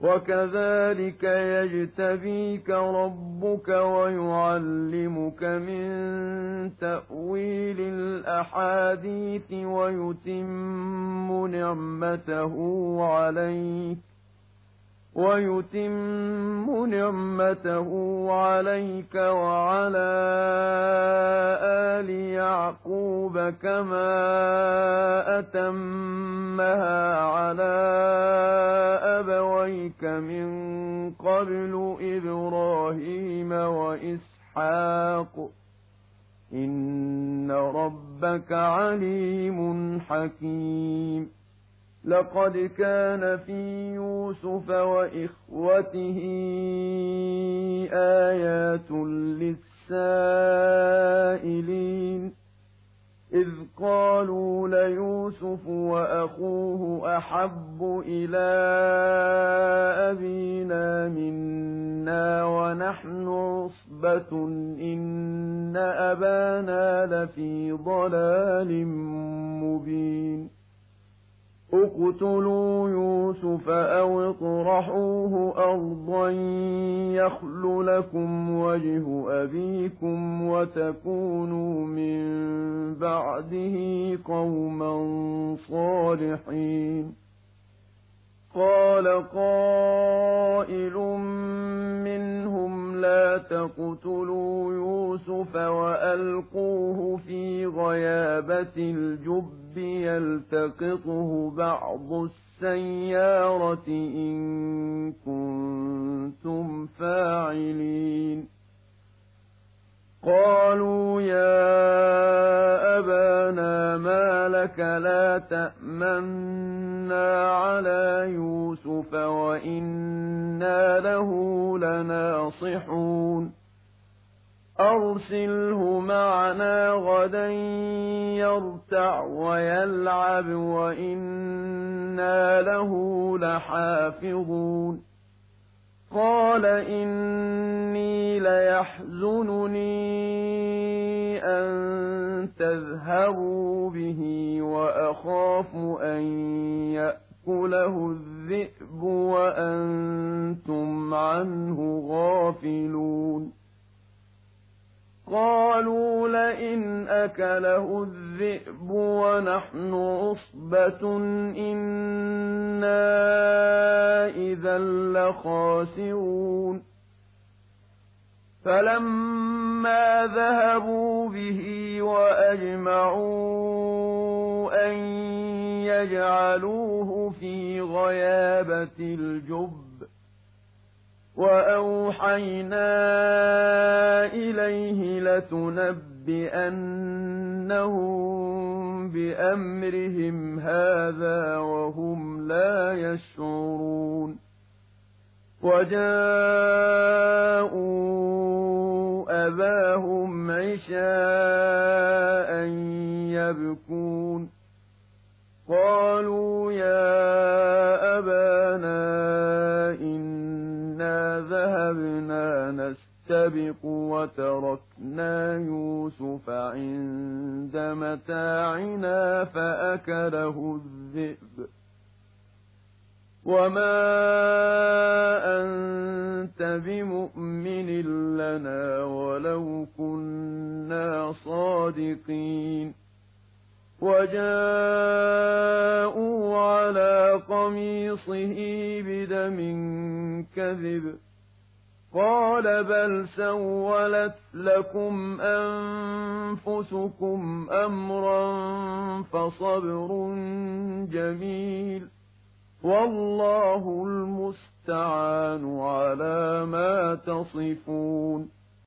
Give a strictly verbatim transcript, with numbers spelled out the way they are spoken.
وكذلك يجتبيك ربك ويعلمك من تأويل الأحاديث ويتم نعمته عليك ويتم نعمته عليك وعلى آل يعقوب كما أتمها على أبويك من قبل إبراهيم وإسحاق إن ربك عليم حكيم لقد كان في يوسف وإخوته آيات للسائلين إذ قالوا ليوسف وأخوه أحب إلى أبينا منا ونحن عصبة إن أبانا لفي ضلال مبين اقتلوا يوسف أو اطرحوه أرضا يخل لكم وجه أبيكم وتكونوا من بعده قوما صالحين قال قائل منهم لا تقتلوا يوسف وألقوه في غيابة الجب يلتقطه بعض السيارة إن كنتم فاعلين قالوا يا أبانا ما لك لا تأمنا على يوسف وإنا له لناصحون أرسله معنا غدا يرتع ويلعب وإنا له لحافظون قال إني ليحزنني أن تذهبوا به وأخاف أن يأكله الذئب وأنتم عنه غافلون قالوا لئن أكله الذئب ونحن عصبة إنا إذا لخاسرون فلما ذهبوا به وأجمعوا أن يجعلوه في غيابة الجب وأوحينا إليه لتنبئنهم بأمرهم هذا وهم لا يشعرون وجاءوا أباهم عشاء يبكون قالوا يا أبانا إنا ذهبنا نستبق وتركنا يوسف عند متاعنا فأكله الذئب وما أنت بمؤمن لنا ولو كنا صادقين وجاءوا على قميصه بدم كذب قال بل سولت لكم أنفسكم أمرا فصبر جميل والله المستعان على ما تصفون